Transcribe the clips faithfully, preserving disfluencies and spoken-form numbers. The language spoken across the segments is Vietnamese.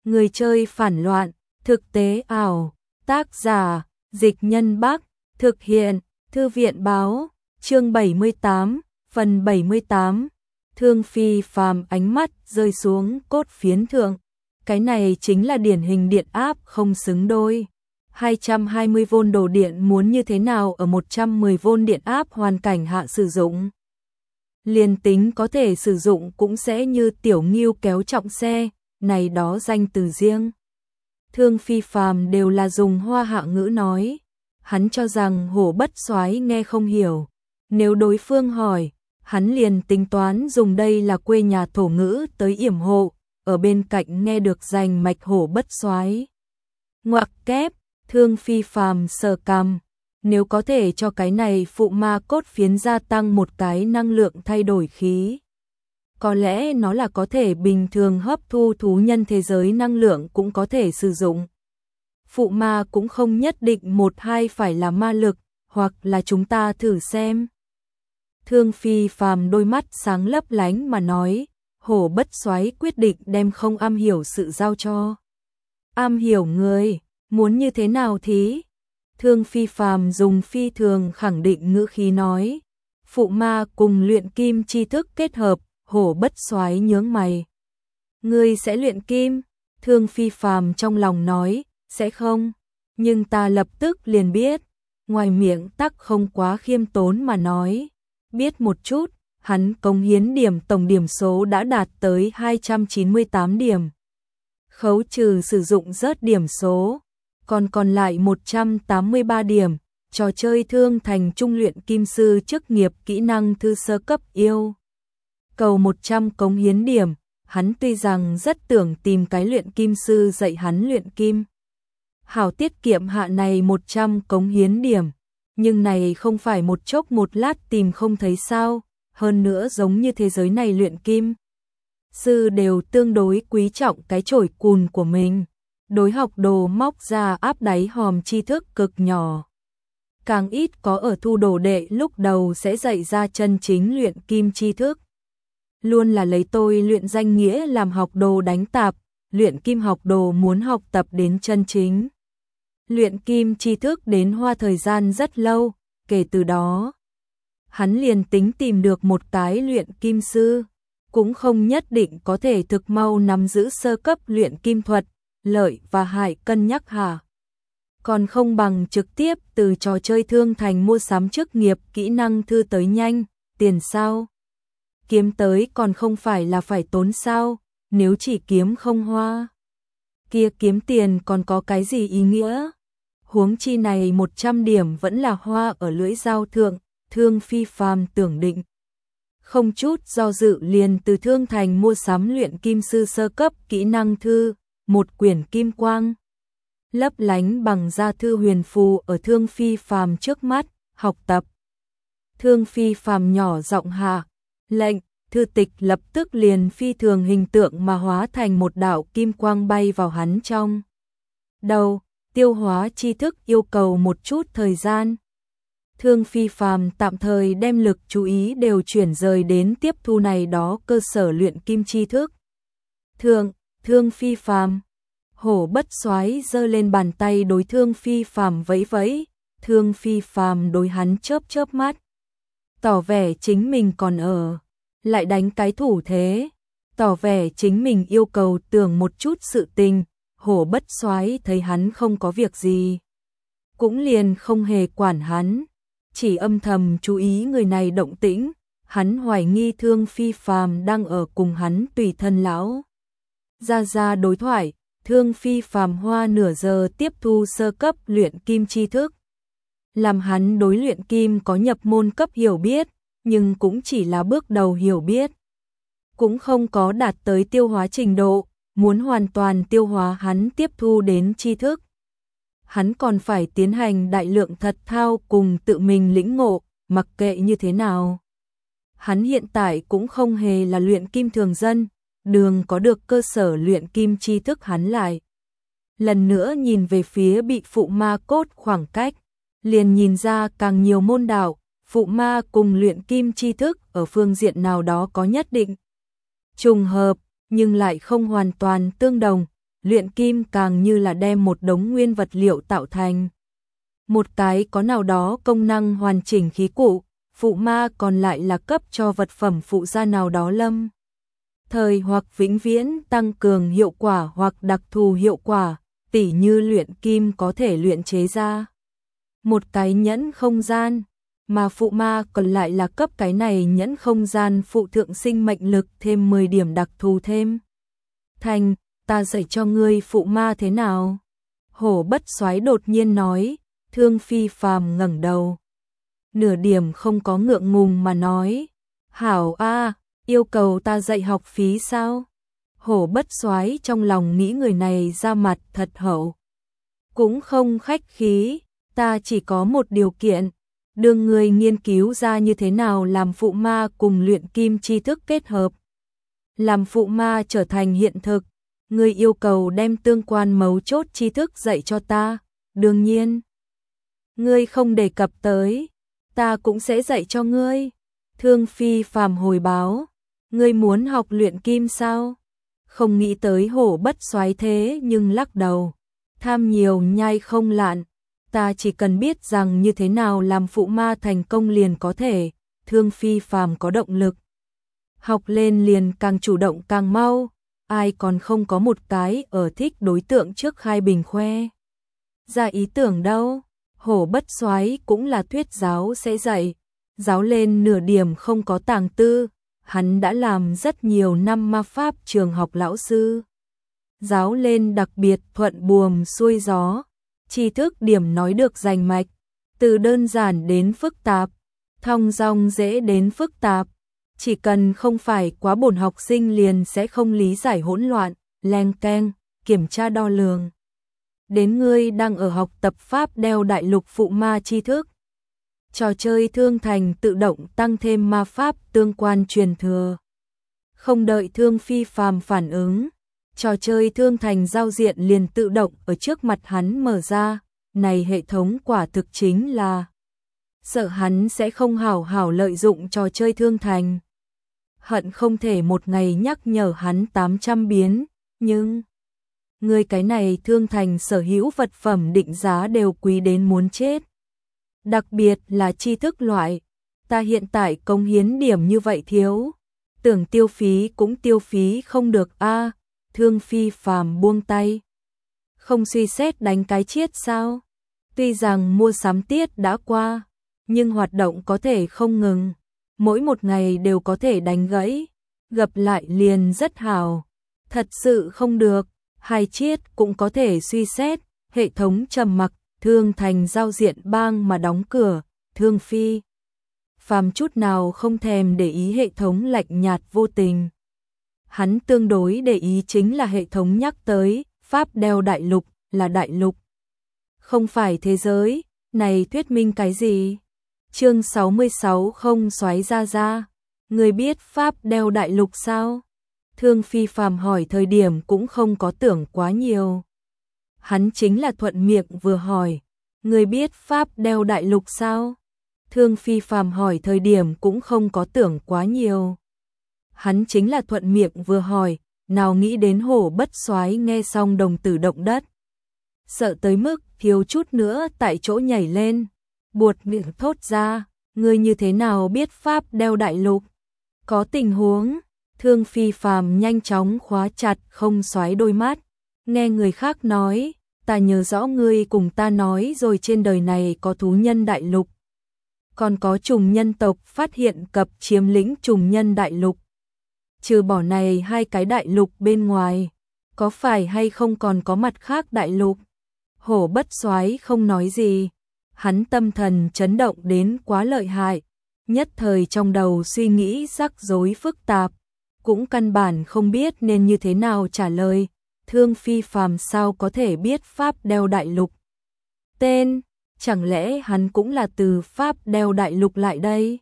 Người chơi phản loạn, thực tế ảo, tác giả, Dịch Nhân Bắc, thực hiện, Thư viện báo, chương bảy mươi tám, phần bảy mươi tám, Thương Phi Phàm ánh mắt rơi xuống cốt phiến thượng. Cái này chính là điển hình điện áp không xứng đôi. hai trăm hai mươi vôn đồ điện muốn như thế nào ở một trăm mười vôn điện áp hoàn cảnh hạ sử dụng. Liền tính có thể sử dụng cũng sẽ như tiểu ngưu kéo trọng xe, này đó danh từ riêng. Thương Phi Phàm đều là dùng hoa hạ ngữ nói, hắn cho rằng Hổ Bất Soái nghe không hiểu. Nếu đối phương hỏi, hắn liền tính toán dùng đây là quê nhà thổ ngữ tới yểm hộ, ở bên cạnh nghe được danh mạch Hổ Bất Soái. Ngoặc kép, Thương Phi Phàm sờ cằm, nếu có thể cho cái này phụ ma cốt phiến gia tăng một cái năng lượng thay đổi khí. Có lẽ nó là có thể bình thường hấp thu thú nhân thế giới năng lượng cũng có thể sử dụng. Phụ ma cũng không nhất định một hai phải là ma lực, hoặc là chúng ta thử xem. Thương Phi Phàm đôi mắt sáng lấp lánh mà nói, Hổ Bất Soái quyết định đem không am hiểu sự giao cho am hiểu người, muốn như thế nào thí? Thương Phi Phàm dùng phi thường khẳng định ngữ khí nói, phụ ma cùng luyện kim tri thức kết hợp. Hổ Bất Soái nhướng mày. Ngươi sẽ luyện kim? Thương Phi Phàm trong lòng nói, sẽ không, nhưng ta lập tức liền biết. Ngoài miệng tắc không quá khiêm tốn mà nói, biết một chút, hắn cống hiến điểm tổng điểm số đã đạt tới hai trăm chín mươi tám điểm. Khấu trừ sử dụng rớt điểm số, còn còn lại một trăm tám mươi ba điểm, trò chơi Thương Thành Trung luyện kim sư chức nghiệp kỹ năng thư sơ cấp yêu. Cầu một trăm cống hiến điểm, hắn tuy rằng rất tưởng tìm cái luyện kim sư dạy hắn luyện kim. Hảo tiết kiệm hạ này một trăm cống hiến điểm, nhưng này không phải một chốc một lát tìm không thấy sao, hơn nữa giống như thế giới này luyện kim. Sư đều tương đối quý trọng cái chổi cùn của mình, đối học đồ móc ra áp đáy hòm tri thức cực nhỏ. Càng ít có ở thu đồ đệ lúc đầu sẽ dạy ra chân chính luyện kim tri thức. Luôn là lấy tôi luyện danh nghĩa làm học đồ đánh tạp, luyện kim học đồ muốn học tập đến chân chính. Luyện kim tri thức đến hoa thời gian rất lâu, kể từ đó, hắn liền tính tìm được một cái luyện kim sư, cũng không nhất định có thể thực mau nắm giữ sơ cấp luyện kim thuật, lợi và hại cân nhắc hả. Còn không bằng trực tiếp từ trò chơi Thương Thành mua sắm chức nghiệp kỹ năng thư tới nhanh, tiền sao? Kiếm tới còn không phải là phải tốn sao, nếu chỉ kiếm không hoa. Kia kiếm tiền còn có cái gì ý nghĩa? Huống chi này một trăm điểm vẫn là hoa ở lưỡi dao thượng, Thương Phi Phàm tưởng định. Không chút do dự liền từ Thương Thành mua sắm luyện kim sư sơ cấp kỹ năng thư, một quyển kim quang. Lấp lánh bằng da thư huyền phù ở Thương Phi Phàm trước mắt, học tập. Thương Phi Phàm nhỏ giọng hạ lệnh, thư tịch lập tức liền phi thường hình tượng mà hóa thành một đạo kim quang bay vào hắn trong đầu, tiêu hóa tri thức yêu cầu một chút thời gian. Thương Phi Phàm tạm thời đem lực chú ý đều chuyển rời đến tiếp thu này đó cơ sở luyện kim tri thức. Thương, Thương Phi Phàm, Hổ Bất Soái giơ lên bàn tay đối Thương Phi Phàm vẫy vẫy, Thương Phi Phàm đối hắn chớp chớp mắt, tỏ vẻ chính mình còn ở, lại đánh cái thủ thế, tỏ vẻ chính mình yêu cầu tưởng một chút sự tình. Hổ Bất Soái thấy hắn không có việc gì, cũng liền không hề quản hắn, chỉ âm thầm chú ý người này động tĩnh, hắn hoài nghi Thương Phi Phàm đang ở cùng hắn tùy thân lão ra ra đối thoại. Thương Phi Phàm hoa nửa giờ tiếp thu sơ cấp luyện kim tri thức, làm hắn đối luyện kim có nhập môn cấp hiểu biết, nhưng cũng chỉ là bước đầu hiểu biết, cũng không có đạt tới tiêu hóa trình độ, muốn hoàn toàn tiêu hóa hắn tiếp thu đến tri thức. Hắn còn phải tiến hành đại lượng thật thao cùng tự mình lĩnh ngộ, mặc kệ như thế nào. Hắn hiện tại cũng không hề là luyện kim thường dân, đường có được cơ sở luyện kim tri thức hắn lại. Lần nữa nhìn về phía bị phụ ma cốt khoảng cách, liền nhìn ra càng nhiều môn đạo, phụ ma cùng luyện kim tri thức ở phương diện nào đó có nhất định trùng hợp, nhưng lại không hoàn toàn tương đồng, luyện kim càng như là đem một đống nguyên vật liệu tạo thành. Một cái có nào đó công năng hoàn chỉnh khí cụ, phụ ma còn lại là cấp cho vật phẩm phụ gia nào đó lâm thời hoặc vĩnh viễn tăng cường hiệu quả hoặc đặc thù hiệu quả, tỉ như luyện kim có thể luyện chế ra một cái nhẫn không gian, mà phụ ma còn lại là cấp cái này nhẫn không gian phụ thượng sinh mệnh lực thêm mười điểm đặc thù thêm. Thành, ta dạy cho ngươi phụ ma thế nào? Hổ Bất Soái đột nhiên nói. Thương Phi Phàm ngẩng đầu, nửa điểm không có ngượng ngùng mà nói, hảo a, yêu cầu ta dạy học phí sao? Hổ Bất Soái trong lòng nghĩ người này ra mặt thật hậu, cũng không khách khí, ta chỉ có một điều kiện, đương ngươi nghiên cứu ra như thế nào làm phụ ma cùng luyện kim tri thức kết hợp, làm phụ ma trở thành hiện thực, ngươi yêu cầu đem tương quan mấu chốt tri thức dạy cho ta, đương nhiên ngươi không đề cập tới, ta cũng sẽ dạy cho ngươi. Thương Phi Phàm hồi báo, ngươi muốn học luyện kim sao? Không nghĩ tới Hổ Bất Soái thế nhưng lắc đầu, tham nhiều nhai không lạn, ta chỉ cần biết rằng như thế nào làm phụ ma thành công liền có thể. Thương Phi Phàm có động lực, học lên liền càng chủ động càng mau, ai còn không có một cái ở thích đối tượng trước khai bình khoe ra ý tưởng đâu. Hổ Bất Soái cũng là thuyết giáo sẽ dạy, giáo lên nửa điểm không có tàng tư, hắn đã làm rất nhiều năm ma pháp trường học lão sư. Giáo lên đặc biệt thuận buồm xuôi gió, tri thức điểm nói được rành mạch, từ đơn giản đến phức tạp, thong dong dễ đến phức tạp, chỉ cần không phải quá bổn học sinh liền sẽ không lý giải hỗn loạn, leng keng, kiểm tra đo lường. Đến ngươi đang ở học tập pháp đeo đại lục phụ ma tri thức. Trò chơi Thương Thành tự động tăng thêm ma pháp tương quan truyền thừa. Không đợi Thương Phi Phàm phản ứng, trò chơi Thương Thành giao diện liền tự động ở trước mặt hắn mở ra, này hệ thống quả thực chính là sợ hắn sẽ không hảo hảo lợi dụng trò chơi Thương Thành. Hận không thể một ngày nhắc nhở hắn tám trăm biến, nhưng người cái này Thương Thành sở hữu vật phẩm định giá đều quý đến muốn chết. Đặc biệt là tri thức loại, ta hiện tại cống hiến điểm như vậy thiếu, tưởng tiêu phí cũng tiêu phí không được a. Thương Phi Phàm buông tay, không suy xét đánh cái chiết sao? Tuy rằng mua sắm tiết đã qua, nhưng hoạt động có thể không ngừng, mỗi một ngày đều có thể đánh gãy, gặp lại liền rất hào, thật sự không được. Hai chiết cũng có thể suy xét, hệ thống trầm mặc, Thương Thành giao diện bang mà đóng cửa, Thương Phi Phàm chút nào không thèm để ý hệ thống lạnh nhạt vô tình. Hắn tương đối để ý chính là hệ thống nhắc tới, pháp đeo đại lục, là đại lục, không phải thế giới, này thuyết minh cái gì? Chương sáu mươi sáu không xoáy ra ra, người biết pháp đeo đại lục sao? Thương Phi Phàm hỏi thời điểm cũng không có tưởng quá nhiều. Hắn chính là thuận miệng vừa hỏi, người biết pháp đeo đại lục sao? Thương Phi Phàm hỏi thời điểm cũng không có tưởng quá nhiều. Hắn chính là thuận miệng vừa hỏi, nào nghĩ đến Hổ Bất Soái nghe xong đồng tử động đất. Sợ tới mức thiếu chút nữa tại chỗ nhảy lên, buột miệng thốt ra, ngươi như thế nào biết pháp đeo đại lục? Có tình huống. Thương Phi Phàm nhanh chóng khóa chặt không xoáy đôi mắt, nghe người khác nói, ta nhớ rõ ngươi cùng ta nói rồi trên đời này có thú nhân đại lục, còn có trùng nhân tộc phát hiện cập chiếm lĩnh trùng nhân đại lục. Trừ bỏ này hai cái đại lục bên ngoài, có phải hay không còn có mặt khác đại lục? Hổ Bất Soái không nói gì, hắn tâm thần chấn động đến quá lợi hại, nhất thời trong đầu suy nghĩ rắc rối phức tạp, cũng căn bản không biết nên như thế nào trả lời. Thương Phi Phàm sao có thể biết pháp đeo đại lục? Tên, chẳng lẽ hắn cũng là từ pháp đeo đại lục lại đây?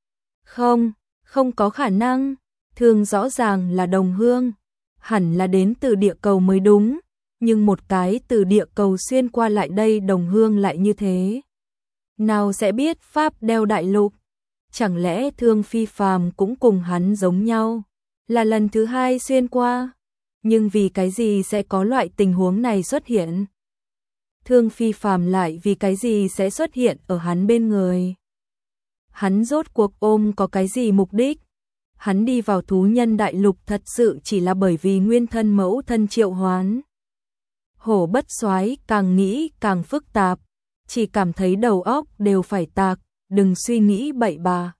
Không, không có khả năng, Thương rõ ràng là đồng hương, hẳn là đến từ địa cầu mới đúng, nhưng một cái từ địa cầu xuyên qua lại đây đồng hương lại như thế. Nào sẽ biết pháp đeo đại lục? Chẳng lẽ Thương Phi Phàm cũng cùng hắn giống nhau, là lần thứ hai xuyên qua? Nhưng vì cái gì sẽ có loại tình huống này xuất hiện? Thương Phi Phàm lại vì cái gì sẽ xuất hiện ở hắn bên người? Hắn rốt cuộc ôm có cái gì mục đích? Hắn đi vào thú nhân đại lục thật sự chỉ là bởi vì nguyên thân mẫu thân triệu hoán. Hổ Bất Soái càng nghĩ càng phức tạp, chỉ cảm thấy đầu óc đều phải tạc, đừng suy nghĩ bậy bạ.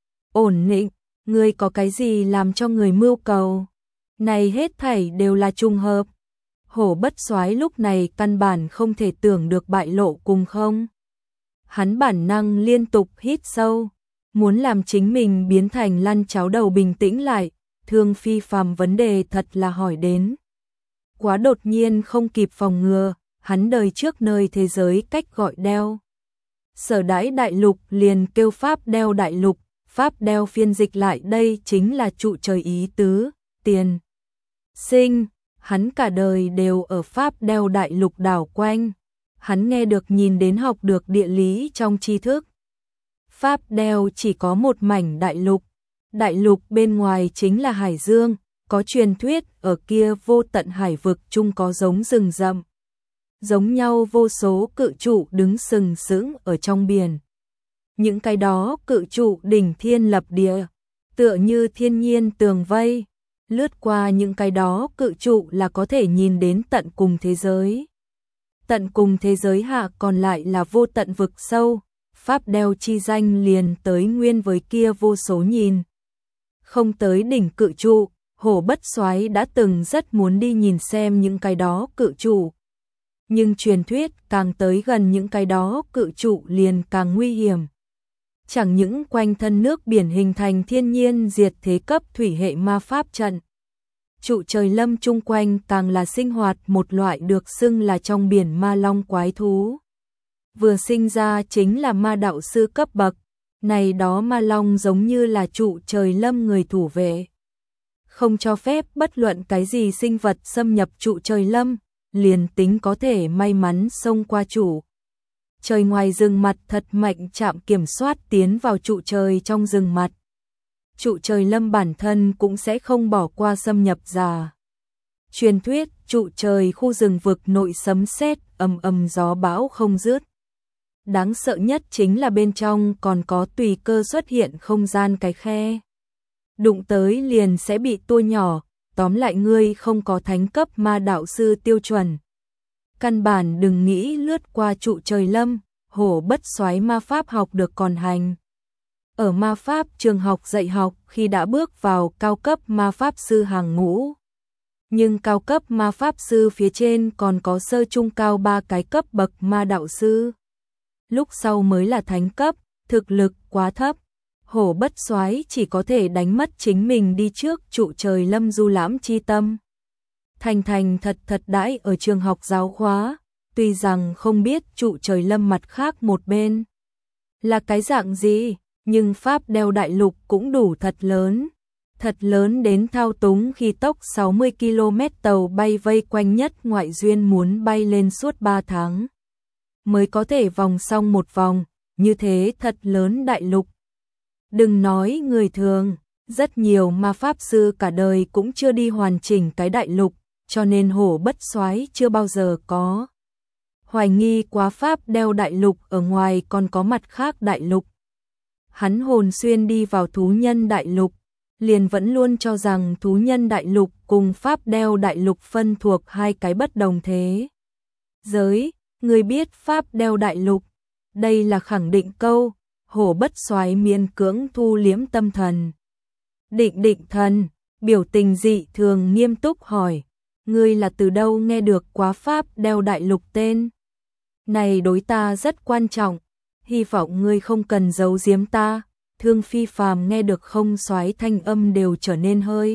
Ổn định, ngươi có cái gì làm cho người mưu cầu? Này hết thảy đều là trùng hợp. Hổ Bất Soái lúc này căn bản không thể tưởng được bại lộ cùng không. Hắn bản năng liên tục hít sâu, muốn làm chính mình biến thành lăn cháo đầu bình tĩnh lại. Thương Phi Phàm vấn đề thật là hỏi đến quá đột nhiên không kịp phòng ngừa, hắn đời trước nơi thế giới cách gọi đeo. Sở Đãi đại lục liền kêu Pháp đeo đại lục, Pháp đeo phiên dịch lại đây chính là trụ trời ý tứ, tiền. Sinh, hắn cả đời đều ở Pháp đeo đại lục đảo quanh, hắn nghe được nhìn đến học được địa lý trong tri thức. Pháp đeo chỉ có một mảnh đại lục, đại lục bên ngoài chính là hải dương, có truyền thuyết ở kia vô tận hải vực chung có giống rừng rậm. Giống nhau vô số cự trụ đứng sừng sững ở trong biển. Những cái đó cự trụ đỉnh thiên lập địa, tựa như thiên nhiên tường vây, lướt qua những cái đó cự trụ là có thể nhìn đến tận cùng thế giới. Tận cùng thế giới hạ còn lại là vô tận vực sâu, Pháp đeo chi danh liền tới nguyên với kia vô số nhìn. Không tới đỉnh cự trụ, Hổ Bất Soái đã từng rất muốn đi nhìn xem những cái đó cự trụ. Nhưng truyền thuyết càng tới gần những cái đó cự trụ liền càng nguy hiểm. Chẳng những quanh thân nước biển hình thành thiên nhiên diệt thế cấp thủy hệ ma pháp trận. Trụ trời lâm chung quanh càng là sinh hoạt một loại được xưng là trong biển ma long quái thú. Vừa sinh ra chính là ma đạo sư cấp bậc, này đó ma long giống như là trụ trời lâm người thủ vệ. Không cho phép bất luận cái gì sinh vật xâm nhập trụ trời lâm, liền tính có thể may mắn xông qua trụ trời ngoài rừng mặt thật mạnh chạm kiểm soát tiến vào trụ trời trong rừng mặt. Trụ trời lâm bản thân cũng sẽ không bỏ qua xâm nhập giả. Truyền thuyết trụ trời khu rừng vực nội sấm sét ầm ầm gió bão không dứt. Đáng sợ nhất chính là bên trong còn có tùy cơ xuất hiện không gian cái khe. Đụng tới liền sẽ bị tua nhỏ, tóm lại ngươi không có thánh cấp ma đạo sư tiêu chuẩn. Căn bản đừng nghĩ lướt qua trụ trời lâm, Hổ Bất Soái ma pháp học được còn hành. Ở ma pháp trường học dạy học khi đã bước vào cao cấp ma pháp sư hàng ngũ. Nhưng cao cấp ma pháp sư phía trên còn có sơ trung cao ba cái cấp bậc ma đạo sư. Lúc sau mới là thánh cấp, thực lực quá thấp. Hổ Bất Soái chỉ có thể đánh mất chính mình đi trước trụ trời lâm du lãm chi tâm. Thành thành thật thật đãi ở trường học giáo khóa, tuy rằng không biết trụ trời lâm mặt khác một bên là cái dạng gì, nhưng Pháp đeo đại lục cũng đủ thật lớn. Thật lớn đến thao túng khi tốc sáu mươi ki lô mét tàu bay vây quanh nhất ngoại duyên muốn bay lên suốt ba tháng. Mới có thể vòng xong một vòng, như thế thật lớn đại lục. Đừng nói người thường, rất nhiều ma pháp sư cả đời cũng chưa đi hoàn chỉnh cái đại lục, cho nên Hổ Bất Soái chưa bao giờ có hoài nghi quá Pháp đeo đại lục ở ngoài còn có mặt khác đại lục. Hắn hồn xuyên đi vào thú nhân đại lục, liền vẫn luôn cho rằng thú nhân đại lục cùng Pháp đeo đại lục phân thuộc hai cái bất đồng thế giới. Người biết Pháp đeo đại lục, đây là khẳng định câu. Hổ Bất Soái miễn cưỡng thu liếm tâm thần. Định định thần, biểu tình dị thường nghiêm túc hỏi, ngươi là từ đâu nghe được quá Pháp đeo đại lục tên? Này đối ta rất quan trọng, hy vọng ngươi không cần giấu giếm ta. Thương Phi Phàm nghe được không Soái thanh âm đều trở nên hơi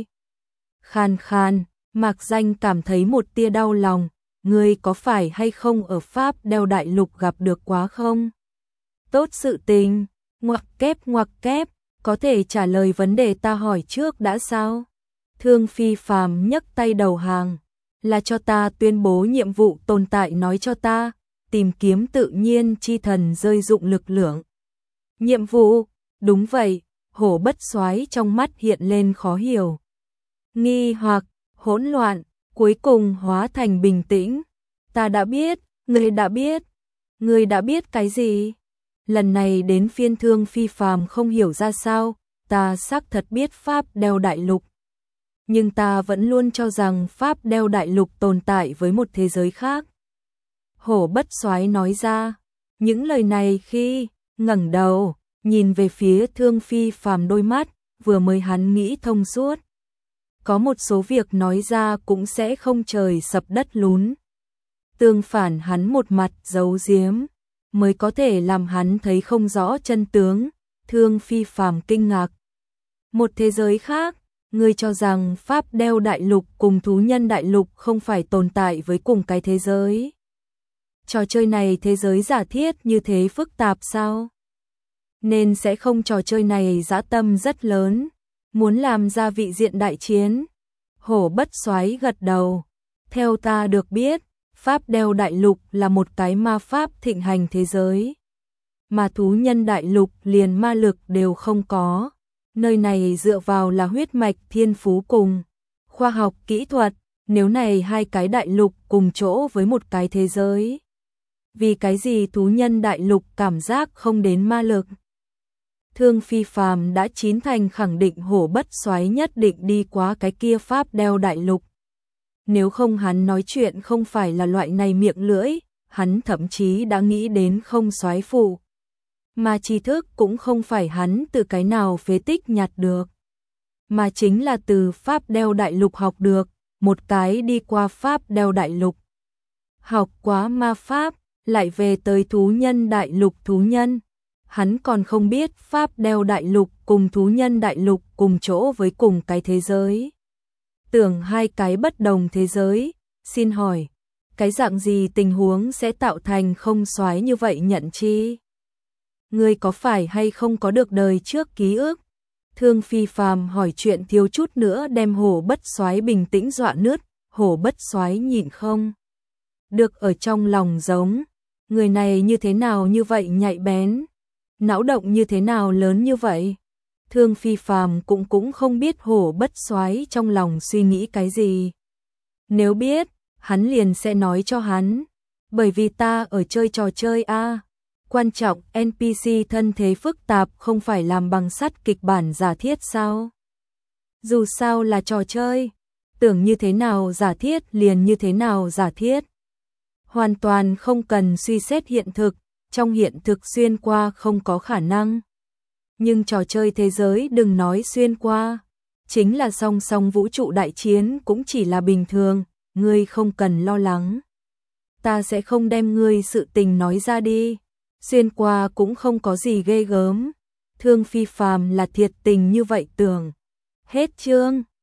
khan khan, Mạc Danh cảm thấy một tia đau lòng, ngươi có phải hay không ở Pháp đeo đại lục gặp được quá không? Tốt sự tình, ngoặc kép ngoặc kép, có thể trả lời vấn đề ta hỏi trước đã sao? Thương Phi Phàm nhấc tay đầu hàng, là cho ta tuyên bố nhiệm vụ tồn tại nói cho ta, tìm kiếm tự nhiên chi thần rơi dụng lực lượng. Nhiệm vụ, đúng vậy, Hổ Bất Soái trong mắt hiện lên khó hiểu. Nghi hoặc, hỗn loạn, cuối cùng hóa thành bình tĩnh. Ta đã biết, ngươi đã biết. Ngươi đã biết cái gì? Lần này đến phiên Thương Phi Phàm không hiểu ra sao, ta xác thật biết Pháp Đeo Đại Lục. Nhưng ta vẫn luôn cho rằng Pháp Đeo Đại Lục tồn tại với một thế giới khác. Hổ Bất Soái nói ra, những lời này khi ngẩng đầu, nhìn về phía Thương Phi Phàm đôi mắt, vừa mới hắn nghĩ thông suốt. Có một số việc nói ra cũng sẽ không trời sập đất lún. Tương phản hắn một mặt giấu giếm, mới có thể làm hắn thấy không rõ chân tướng. Thương Phi Phàm kinh ngạc. Một thế giới khác, ngươi cho rằng Pháp Đeo Đại Lục cùng Thú Nhân Đại Lục không phải tồn tại với cùng cái thế giới. Trò chơi này thế giới giả thiết như thế phức tạp sao? Nên sẽ không, trò chơi này dã tâm rất lớn, muốn làm ra vị diện đại chiến. Hổ Bất Soái gật đầu. Theo ta được biết, Pháp Đeo Đại Lục là một cái ma pháp thịnh hành thế giới. Mà Thú Nhân Đại Lục liền ma lực đều không có. Nơi này dựa vào là huyết mạch thiên phú cùng khoa học kỹ thuật. Nếu này hai cái đại lục cùng chỗ với một cái thế giới, vì cái gì Thú Nhân Đại Lục cảm giác không đến ma lực? Thương Phi Phàm đã chín thành khẳng định Hổ Bất Soái nhất định đi qua cái kia Pháp Đeo Đại Lục. Nếu không hắn nói chuyện không phải là loại này miệng lưỡi, hắn thậm chí đã nghĩ đến không soái phụ. Mà tri thức cũng không phải hắn từ cái nào phế tích nhặt được, mà chính là từ Pháp Đeo Đại Lục học được, một cái đi qua Pháp Đeo Đại Lục. Học quá ma pháp, lại về tới Thú Nhân Đại Lục thú nhân. Hắn còn không biết Pháp Đeo Đại Lục cùng Thú Nhân Đại Lục cùng chỗ với cùng cái thế giới. Tưởng hai cái bất đồng thế giới, xin hỏi, cái dạng gì tình huống sẽ tạo thành không soái như vậy nhận chi? Ngươi có phải hay không có được đời trước ký ức? Thương Phi Phàm hỏi chuyện thiếu chút nữa đem Hổ Bất Soái bình tĩnh dọa nứt. Hổ Bất Soái nhịn không được ở trong lòng giống, người này như thế nào như vậy nhạy bén, não động như thế nào lớn như vậy? Thương Phi Phàm cũng cũng không biết Hổ Bất Soái trong lòng suy nghĩ cái gì. Nếu biết, hắn liền sẽ nói cho hắn, bởi vì ta ở chơi trò chơi a. Quan trọng en pê xê thân thế phức tạp không phải làm bằng sắt kịch bản giả thiết sao? Dù sao là trò chơi, tưởng như thế nào giả thiết liền như thế nào giả thiết. Hoàn toàn không cần suy xét hiện thực, trong hiện thực xuyên qua không có khả năng. Nhưng trò chơi thế giới đừng nói xuyên qua, chính là song song vũ trụ đại chiến cũng chỉ là bình thường, ngươi không cần lo lắng. Ta sẽ không đem ngươi sự tình nói ra đi. Xuyên qua cũng không có gì ghê gớm. Thương Phi Phàm là thiệt tình như vậy tưởng. Hết chương.